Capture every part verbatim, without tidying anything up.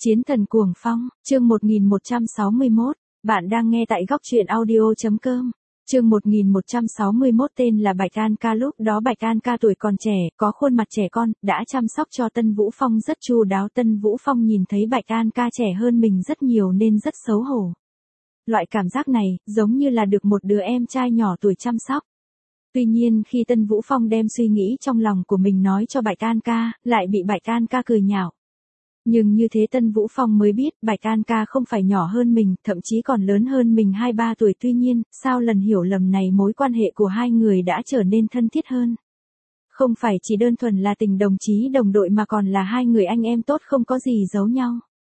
Chiến thần cuồng phong, chương một nghìn một trăm sáu mươi mốt, bạn đang nghe tại góc truyện audio.com. Chương một nghìn một trăm sáu mươi mốt tên là Bạch An Ca. Lúc đó Bạch An Ca tuổi còn trẻ, có khuôn mặt trẻ con, đã chăm sóc cho Tân Vũ Phong rất chu đáo. Tân Vũ Phong nhìn thấy Bạch An Ca trẻ hơn mình rất nhiều nên rất xấu hổ. Loại cảm giác này, giống như là được một đứa em trai nhỏ tuổi chăm sóc. Tuy nhiên khi Tân Vũ Phong đem suy nghĩ trong lòng của mình nói cho Bạch An Ca, lại bị Bạch An Ca cười nhạo. Nhưng như thế Tân Vũ Phong mới biết Bạch An Ca không phải nhỏ hơn mình, thậm chí còn lớn hơn mình hai ba tuổi. Tuy nhiên, sau lần hiểu lầm này mối quan hệ của hai người đã trở nên thân thiết hơn. Không phải chỉ đơn thuần là tình đồng chí đồng đội mà còn là hai người anh em tốt không có gì giấu nhau.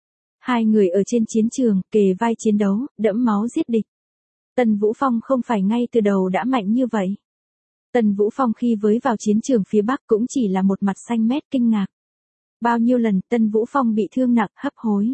Hai người ở trên chiến trường, kề vai chiến đấu, đẫm máu giết địch. Tân Vũ Phong không phải ngay từ đầu đã mạnh như vậy. Tân Vũ Phong khi với vào chiến trường phía Bắc cũng chỉ là một mặt xanh mét kinh ngạc. Bao nhiêu lần Tân Vũ Phong bị thương nặng, hấp hối.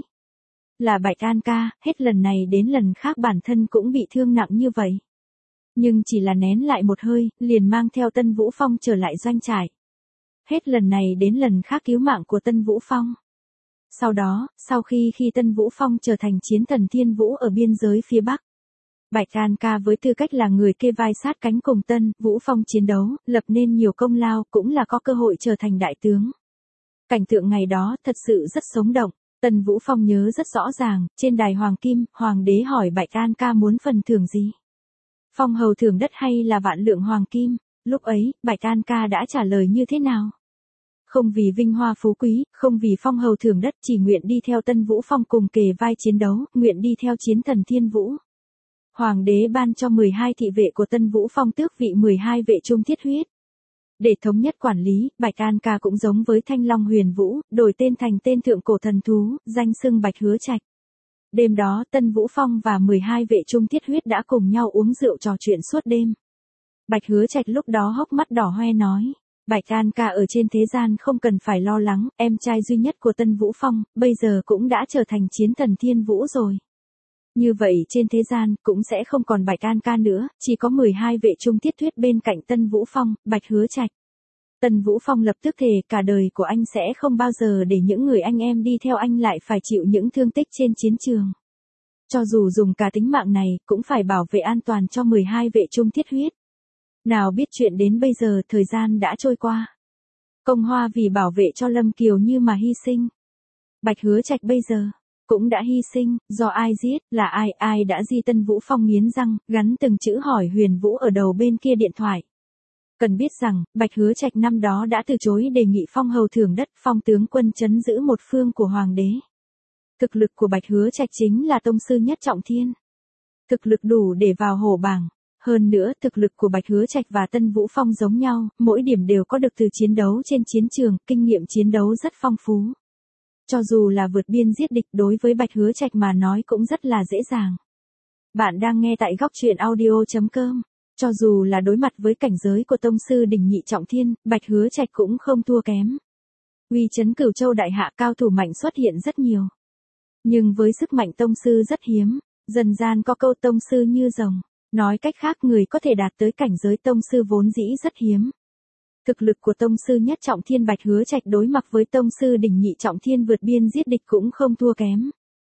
Là Bạch An Ca, hết lần này đến lần khác bản thân cũng bị thương nặng như vậy. Nhưng chỉ là nén lại một hơi, liền mang theo Tân Vũ Phong trở lại doanh trại. Hết lần này đến lần khác cứu mạng của Tân Vũ Phong. Sau đó, sau khi khi Tân Vũ Phong trở thành chiến thần Thiên Vũ ở biên giới phía Bắc. Bạch An Ca với tư cách là người kê vai sát cánh cùng Tân Vũ Phong chiến đấu, lập nên nhiều công lao, cũng là có cơ hội trở thành đại tướng. Cảnh tượng ngày đó thật sự rất sống động. Tân Vũ Phong nhớ rất rõ ràng, trên đài Hoàng Kim, Hoàng đế hỏi Bạch An Ca muốn phần thưởng gì? Phong hầu thưởng đất hay là vạn lượng Hoàng Kim? Lúc ấy, Bạch An Ca đã trả lời như thế nào? Không vì vinh hoa phú quý, không vì phong hầu thưởng đất, chỉ nguyện đi theo Tân Vũ Phong cùng kề vai chiến đấu, nguyện đi theo chiến thần Thiên Vũ. Hoàng đế ban cho mười hai thị vệ của Tân Vũ Phong tước vị mười hai vệ trung thiết huyết. Để thống nhất quản lý, Bạch An Ca cũng giống với Thanh Long Huyền Vũ, đổi tên thành tên thượng cổ thần thú, danh xưng Bạch Hứa Trạch. Đêm đó Tân Vũ Phong và mười hai vệ trung thiết huyết đã cùng nhau uống rượu trò chuyện suốt đêm. Bạch Hứa Trạch lúc đó hốc mắt đỏ hoe nói, Bạch An Ca ở trên thế gian không cần phải lo lắng, em trai duy nhất của Tân Vũ Phong, bây giờ cũng đã trở thành chiến thần Thiên Vũ rồi. Như vậy trên thế gian cũng sẽ không còn Bạch An Ca nữa, chỉ có mười hai vệ trung thiết huyết bên cạnh Tân Vũ Phong, Bạch Hứa Trạch. Tân Vũ Phong lập tức thề cả đời của anh sẽ không bao giờ để những người anh em đi theo anh lại phải chịu những thương tích trên chiến trường. Cho dù dùng cả tính mạng này, cũng phải bảo vệ an toàn cho mười hai vệ trung thiết huyết. Nào biết chuyện đến bây giờ thời gian đã trôi qua. Công hoa vì bảo vệ cho Lâm Kiều Như mà hy sinh. Bạch Hứa Trạch bây giờ cũng đã hy sinh, do ai giết, là ai, ai đã di Tân Vũ Phong nghiến răng, gắn từng chữ hỏi Huyền Vũ ở đầu bên kia điện thoại. Cần biết rằng, Bạch Hứa Trạch năm đó đã từ chối đề nghị phong hầu thưởng đất, phong tướng quân trấn giữ một phương của Hoàng đế. Thực lực của Bạch Hứa Trạch chính là tông sư nhất trọng thiên. Thực lực đủ để vào hổ bảng. Hơn nữa, thực lực của Bạch Hứa Trạch và Tân Vũ Phong giống nhau, mỗi điểm đều có được từ chiến đấu trên chiến trường, kinh nghiệm chiến đấu rất phong phú. Cho dù là vượt biên giết địch đối với Bạch Hứa Trạch mà nói cũng rất là dễ dàng. Bạn đang nghe tại góc truyện audio.com. Cho dù là đối mặt với cảnh giới của tông sư đỉnh nhị trọng thiên, Bạch Hứa Trạch cũng không thua kém. Uy chấn Cửu Châu đại hạ cao thủ mạnh xuất hiện rất nhiều. Nhưng với sức mạnh tông sư rất hiếm, dần gian có câu tông sư như rồng. Nói cách khác người có thể đạt tới cảnh giới tông sư vốn dĩ rất hiếm. Thực lực của tông sư nhất trọng thiên Bạch Hứa Trạch đối mặt với tông sư đỉnh nhị trọng thiên vượt biên giết địch cũng không thua kém.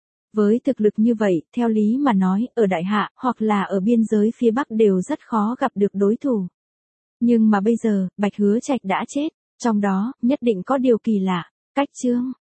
Với thực lực như vậy, theo lý mà nói, ở đại hạ, hoặc là ở biên giới phía Bắc đều rất khó gặp được đối thủ. Nhưng mà bây giờ, Bạch Hứa Trạch đã chết, trong đó, nhất định có điều kỳ lạ. Cách chương,